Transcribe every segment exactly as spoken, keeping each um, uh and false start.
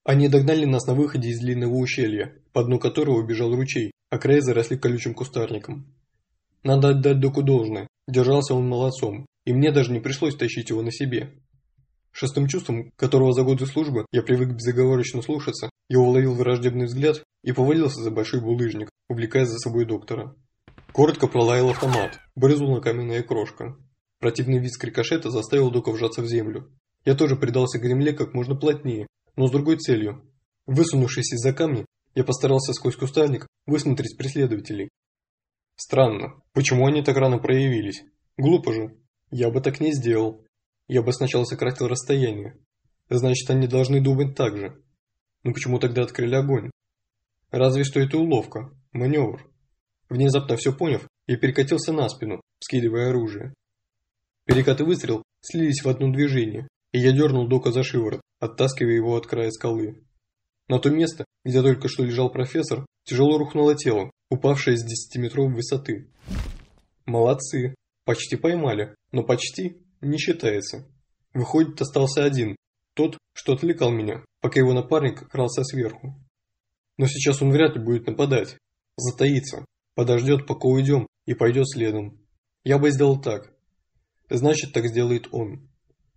Они догнали нас на выходе из длинного ущелья, по дну которого бежал ручей, а края заросли колючим кустарником. Надо отдать доку должное, держался он молодцом, и мне даже не пришлось тащить его на себе. Шестым чувством, которого за годы службы я привык безоговорочно слушаться, я уловил враждебный взгляд и повалился за большой булыжник, увлекая за собой доктора. Коротко пролаял автомат, брызнула каменная крошка. Противный визг рикошета заставил дока вжаться в землю. Я тоже придался гремле как можно плотнее, но с другой целью. Высунувшись из-за камня, я постарался сквозь кустарник высмотреть преследователей. Странно, почему они так рано проявились? Глупо же. Я бы так не сделал. Я бы сначала сократил расстояние. Значит, они должны думать так же. Но почему тогда открыли огонь? Разве что это уловка, маневр. Внезапно все поняв, я перекатился на спину, вскидывая оружие. Перекат и выстрел слились в одно движение, и я дернул дока за шиворот, оттаскивая его от края скалы. На то место, где только что лежал профессор, тяжело рухнуло тело, упавшее с десятиметровой высоты. Молодцы, почти поймали, но почти не считается. Выходит, остался один, тот, что отвлекал меня, пока его напарник крался сверху. Но сейчас он вряд ли будет нападать, затаится, подождет, пока уйдем, и пойдет следом. Я бы сделал так. Значит, так сделает он.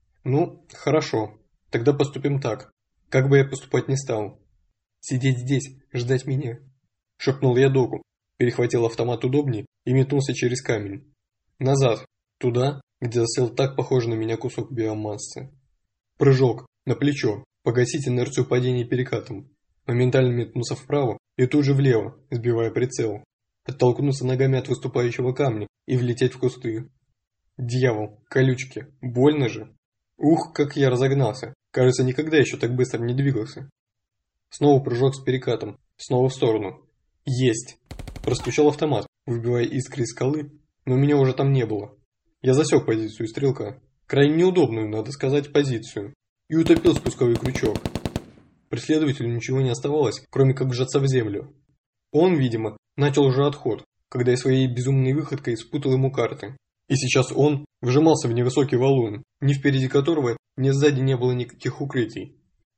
Ну, хорошо, тогда поступим так. Как бы я поступать не стал. Сидеть здесь, ждать меня. Шепнул я доку, перехватил автомат удобнее и метнулся через камень. Назад, туда, где засел так похожий на меня кусок биомассы. Прыжок, на плечо, погасить инерцию падения перекатом. Моментально метнулся вправо и тут же влево, сбивая прицел. Оттолкнуться ногами от выступающего камня и влететь в кусты. Дьявол, колючки, больно же. Ух, как я разогнался. Кажется, никогда еще так быстро не двигался. Снова прыжок с перекатом, снова в сторону. Есть! Простучал автомат, выбивая искры из скалы, но меня уже там не было. Я засек позицию стрелка, крайне неудобную, надо сказать, позицию, и утопил спусковой крючок. Преследователю ничего не оставалось, кроме как вжаться в землю. Он, видимо, начал уже отход, когда я своей безумной выходкой спутал ему карты. И сейчас он вжимался в невысокий валун, ни впереди которого, ни сзади не было никаких укрытий.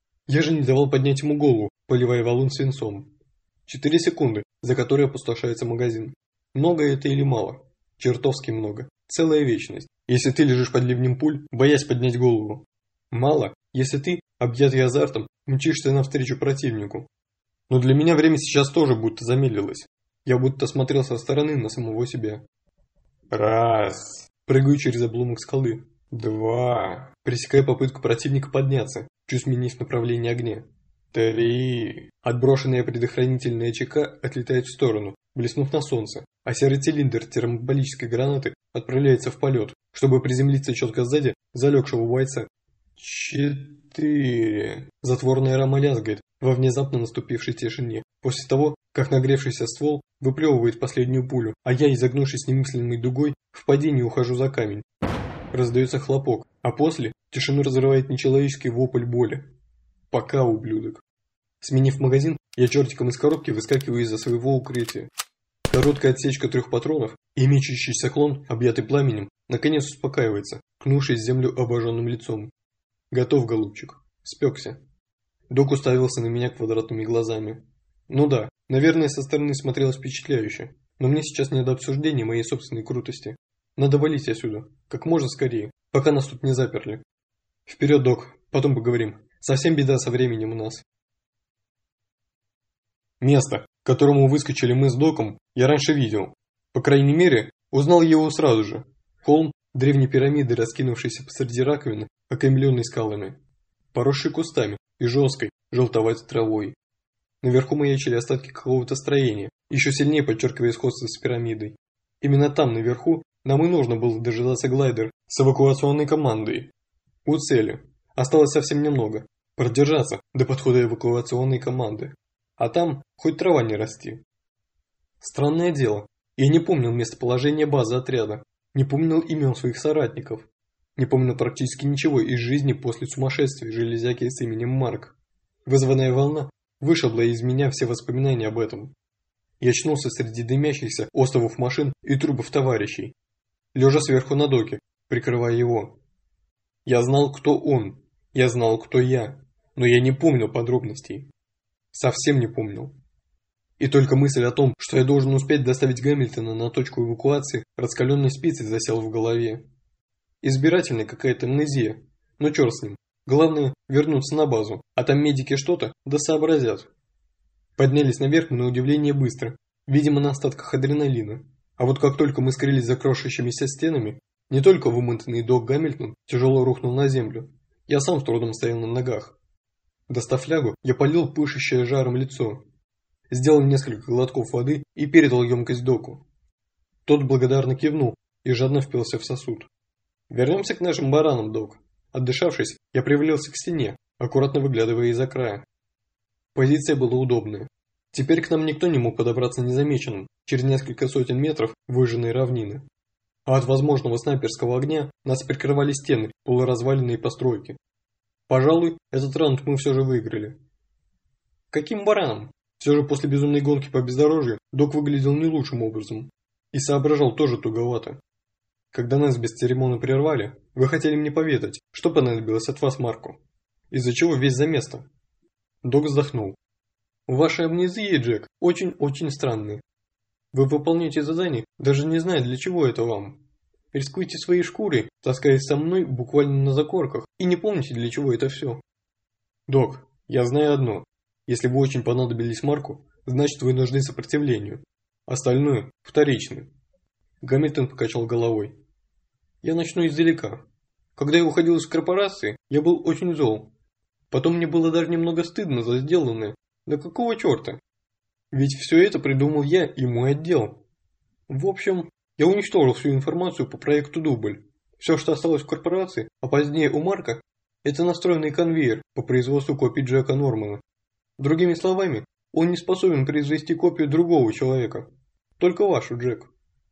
Я же не давал поднять ему голову, поливая валун свинцом. Четыре секунды, за которые опустошается магазин. Много это или мало? Чертовски много. Целая вечность, если ты лежишь под ливнем пуль, боясь поднять голову. Мало, если ты, объятый азартом, мчишься навстречу противнику. Но для меня время сейчас тоже будто замедлилось. Я будто смотрел со стороны на самого себя. Раз. Прыгаю через обломок скалы. Два. Пресекая попытку противника подняться, чуть сменив направление огня. Три. Отброшенная предохранительная ЧК отлетает в сторону, блеснув на солнце, а серый цилиндр термобарической гранаты отправляется в полет, чтобы приземлиться четко сзади залегшего бойца. Четыре. Затворная рама лязгает во внезапно наступившей тишине, после того, как нагревшийся ствол выплевывает последнюю пулю, а я, изогнувшись немыслимой дугой, в падении ухожу за камень. Раздается хлопок, а после тишину разрывает нечеловеческий вопль боли. Пока, ублюдок. Сменив магазин, я чертиком из коробки выскакиваю из-за своего укрытия. Короткая отсечка трех патронов и мечущийся клон, объятый пламенем, наконец успокаивается, кнувшись в землю обожженным лицом. Готов, голубчик. Спекся. Док уставился на меня квадратными глазами. Ну да, наверное, со стороны смотрелось впечатляюще, но мне сейчас не до обсуждения моей собственной крутости. Надо валить отсюда, как можно скорее, пока нас тут не заперли. Вперед, док, потом поговорим. Совсем беда со временем у нас. Место, к которому выскочили мы с доком, я раньше видел. По крайней мере, узнал его сразу же. Холм древней пирамиды, раскинувшийся посреди раковины, окаймленный скалами, поросший кустами и жесткой, желтоватой травой. Наверху маячили остатки какого-то строения, еще сильнее подчеркивая сходство с пирамидой. Именно там, наверху, нам и нужно было дожидаться глайдер с эвакуационной командой. У цели. Осталось совсем немного. Продержаться до подхода эвакуационной команды. А там хоть трава не расти. Странное дело. Я не помнил местоположение базы отряда. Не помнил имен своих соратников. Не помнил практически ничего из жизни после сумасшествия железяки с именем Марк. Вызванная волна вышибла из меня все воспоминания об этом. Я очнулся среди дымящихся остовов машин и трупов товарищей, лежа сверху на доке, прикрывая его. Я знал, кто он. Я знал, кто я. Но я не помнил подробностей. Совсем не помнил. И только мысль о том, что я должен успеть доставить Гамильтона на точку эвакуации, раскаленной спицей засел в голове. Избирательная какая-то амнезия. Но черт с ним. Главное вернуться на базу, а там медики что-то да сообразят. Поднялись наверх мы на удивление быстро, видимо на остатках адреналина. А вот как только мы скрылись за крошащимися стенами, не только вымотанный док Гамильтон тяжело рухнул на землю, я сам с трудом стоял на ногах. Достав флягу, я полил пышущее жаром лицо. Сделал несколько глотков воды и передал емкость доку. Тот благодарно кивнул и жадно впился в сосуд. Вернемся к нашим баранам, док. Отдышавшись, я привалился к стене, аккуратно выглядывая из-за края. Позиция была удобная. Теперь к нам никто не мог подобраться незамеченным через несколько сотен метров выжженной равнины. А от возможного снайперского огня нас прикрывали стены, полуразваленные постройки. Пожалуй, этот раунд мы все же выиграли. Каким бараном? Все же после безумной гонки по бездорожью док выглядел не лучшим образом. И соображал тоже туговато. Когда нас бесцеремонно прервали, вы хотели мне поведать, что понадобилось от вас Марку. Из-за чего весь за место. Док вздохнул. Ваши амнезии, Джек, очень-очень странные. Вы выполняете задания, даже не зная, для чего это вам. Рискуете своей шкурой, таскаясь со мной буквально на закорках, и не помните, для чего это все. Док, я знаю одно. Если вы очень понадобились Марку, значит вы нужны сопротивлению. Остальное вторично. Гамильтон покачал головой. Я начну издалека. Когда я уходил из корпорации, я был очень зол. Потом мне было даже немного стыдно за сделанное. Да какого черта? Ведь все это придумал я и мой отдел. В общем, я уничтожил всю информацию по проекту «Дубль». Все, что осталось в корпорации, а позднее у Марка, это настроенный конвейер по производству копий Джека Нормана. Другими словами, он не способен произвести копию другого человека. Только вашу, Джек.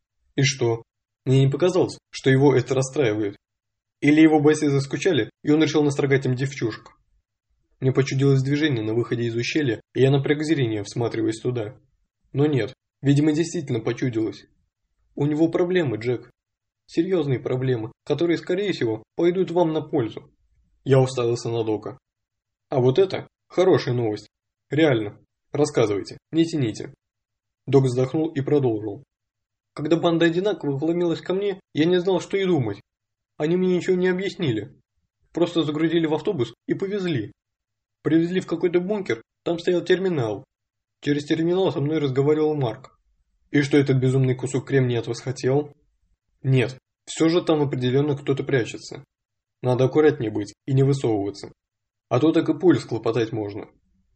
И что? Мне не показалось, что его это расстраивает. Или его бойцы заскучали, и он решил настрогать им девчушек. Мне почудилось движение на выходе из ущелья, и я напряг зрение, всматриваясь туда. Но нет, видимо, действительно почудилось. У него проблемы, Джек. Серьезные проблемы, которые, скорее всего, пойдут вам на пользу. Я уставился на Дока. А вот это хорошая новость. Реально. Рассказывайте, не тяните. Док вздохнул и продолжил. Когда банда одинаковых вломилась ко мне, я не знал, что и думать. Они мне ничего не объяснили. Просто загрузили в автобус и повезли. Привезли в какой-то бункер, там стоял терминал. Через терминал со мной разговаривал Марк. И что этот безумный кусок кремния от вас хотел? Нет, все же там определенно кто-то прячется. Надо аккуратнее быть и не высовываться. А то так и пуль схлопотать можно.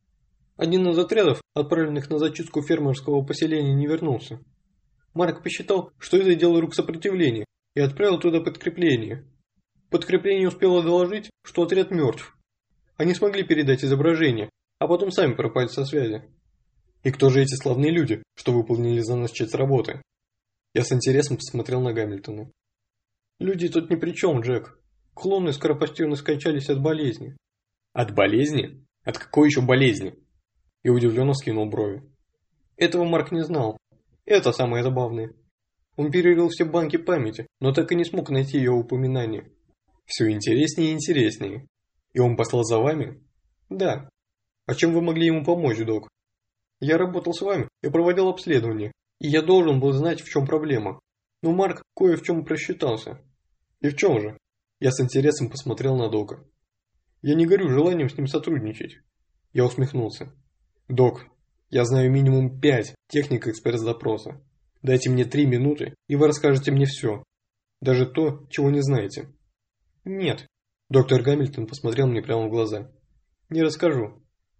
Один из отрядов, отправленных на зачистку фермерского поселения, не вернулся. Марк посчитал, что это дело рук сопротивления, и отправил туда подкрепление. Подкрепление успело доложить, что отряд мертв. Они смогли передать изображение, а потом сами пропали со связи. И кто же эти славные люди, что выполнили за нас часть работы? Я с интересом посмотрел на Гамильтона. Люди тут ни при чем, Джек. Клоны скоропостижно скончались от болезни. От болезни? От какой еще болезни? И удивленно скинул брови. Этого Марк не знал. Это самое забавное. Он перерыл все банки памяти, но так и не смог найти ее упоминания. Все интереснее и интереснее. И он послал за вами? Да. А чем вы могли ему помочь, док? Я работал с вами и проводил обследование, и я должен был знать, в чем проблема. Но Марк кое в чем просчитался. И в чем же? Я с интересом посмотрел на Дока. Я не горю желанием с ним сотрудничать. Я усмехнулся. Док, я знаю минимум пять техник экспресс-допроса. Дайте мне три минуты, и вы расскажете мне все. Даже то, чего не знаете. Нет. Доктор Гамильтон посмотрел мне прямо в глаза. Не расскажу.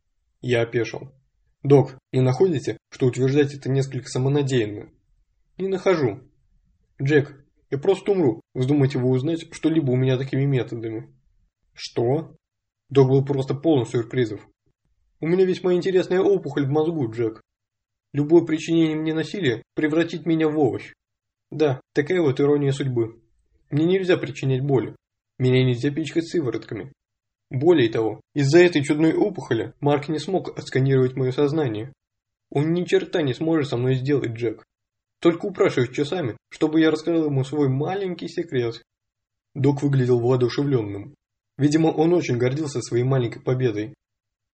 Я опешил. Док, не находите, что утверждать это несколько самонадеянно? Не нахожу. Джек, я просто умру, вздумайте вы узнать что-либо у меня такими методами. Что? Док был просто полон сюрпризов. У меня весьма интересная опухоль в мозгу, Джек. Любое причинение мне насилия превратит меня в овощ. Да, такая вот ирония судьбы. Мне нельзя причинять боли. Меня нельзя пичкать сыворотками. Более того, из-за этой чудной опухоли Марк не смог отсканировать мое сознание. Он ни черта не сможет со мной сделать, Джек. Только упрашивает часами, чтобы я рассказал ему свой маленький секрет. Док выглядел воодушевленным. Видимо, он очень гордился своей маленькой победой.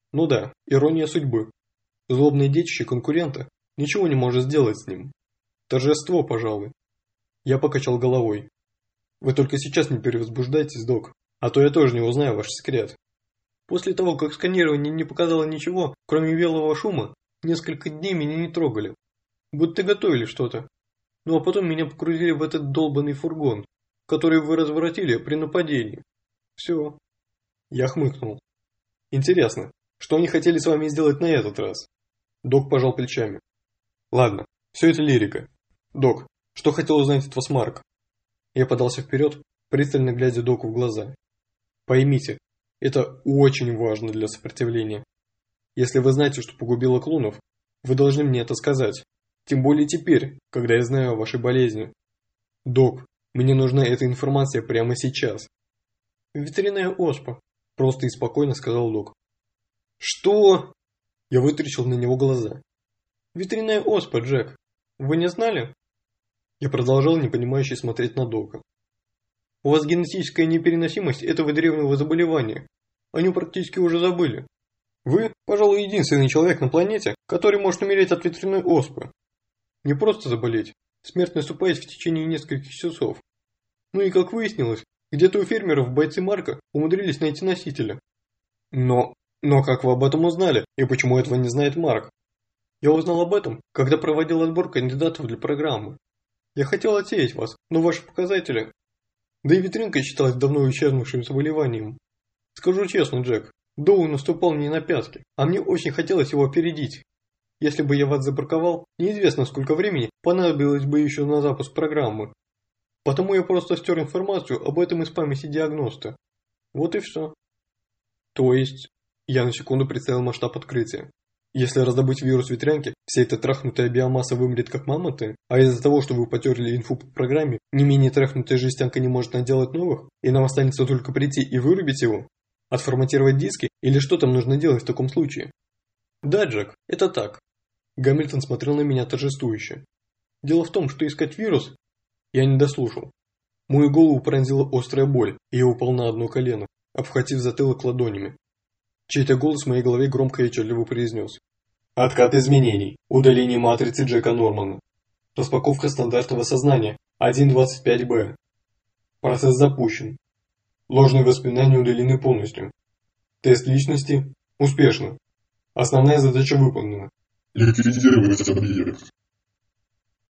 Ну да, ирония судьбы. Злобное детище конкурента ничего не может сделать с ним. Торжество, пожалуй. Я покачал головой. Вы только сейчас не перевозбуждайтесь, док, а то я тоже не узнаю ваш секрет. После того, как сканирование не показало ничего, кроме белого шума, несколько дней меня не трогали. Будто готовили что-то. Ну а потом меня погрузили в этот долбанный фургон, который вы разворотили при нападении. Все. Я хмыкнул. Интересно, что они хотели с вами сделать на этот раз? Док пожал плечами. Ладно, все это лирика. Док, что хотел узнать от вас Марк? Я подался вперед, пристально глядя доку в глаза. Поймите, это очень важно для сопротивления. Если вы знаете, что погубило клонов, вы должны мне это сказать. Тем более теперь, когда я знаю о вашей болезни. Док, мне нужна эта информация прямо сейчас. Ветряная оспа, просто и спокойно сказал док. Что? Я вытрящил на него глаза. Ветряная оспа, Джек. Вы не знали? Я продолжал непонимающе смотреть на дока. У вас генетическая непереносимость этого древнего заболевания. О нем практически уже забыли. Вы, пожалуй, единственный человек на планете, который может умереть от ветряной оспы. Не просто заболеть. Смерть наступает в течение нескольких часов. Ну и как выяснилось, где-то у фермеров бойцы Марка умудрились найти носителя. Но, но как вы об этом узнали, и почему этого не знает Марк? Я узнал об этом, когда проводил отбор кандидатов для программы. Я хотел отсеять вас, но ваши показатели... Да и ветрянка считалась давно исчезнувшим заболеванием. Скажу честно, Джек, Доу наступал мне на пятки, а мне очень хотелось его опередить. Если бы я вас забраковал, неизвестно сколько времени понадобилось бы еще на запуск программы. Потому я просто стер информацию об этом из памяти диагноста. Вот и все. То есть, я на секунду представил масштаб открытия. Если раздобыть вирус ветрянки, вся эта трахнутая биомасса вымрет как мамонты, а из-за того, что вы потерли инфу по программе, не менее трахнутая жестянка не может наделать новых, и нам останется только прийти и вырубить его? Отформатировать диски или что там нужно делать в таком случае? Да, Джек, это так. Гамильтон смотрел на меня торжествующе. Дело в том, что искать вирус... Я не дослушал. Мою голову пронзила острая боль, и я упал на одно колено, обхватив затылок ладонями. Чей-то голос в моей голове громко и отчетливо произнес. Откат изменений. Удаление матрицы Джека Нормана. Распаковка стандартного сознания один двадцать пять бэ. Процесс запущен. Ложные воспоминания удалены полностью. Тест личности успешно. Основная задача выполнена. Ликвидировать объект.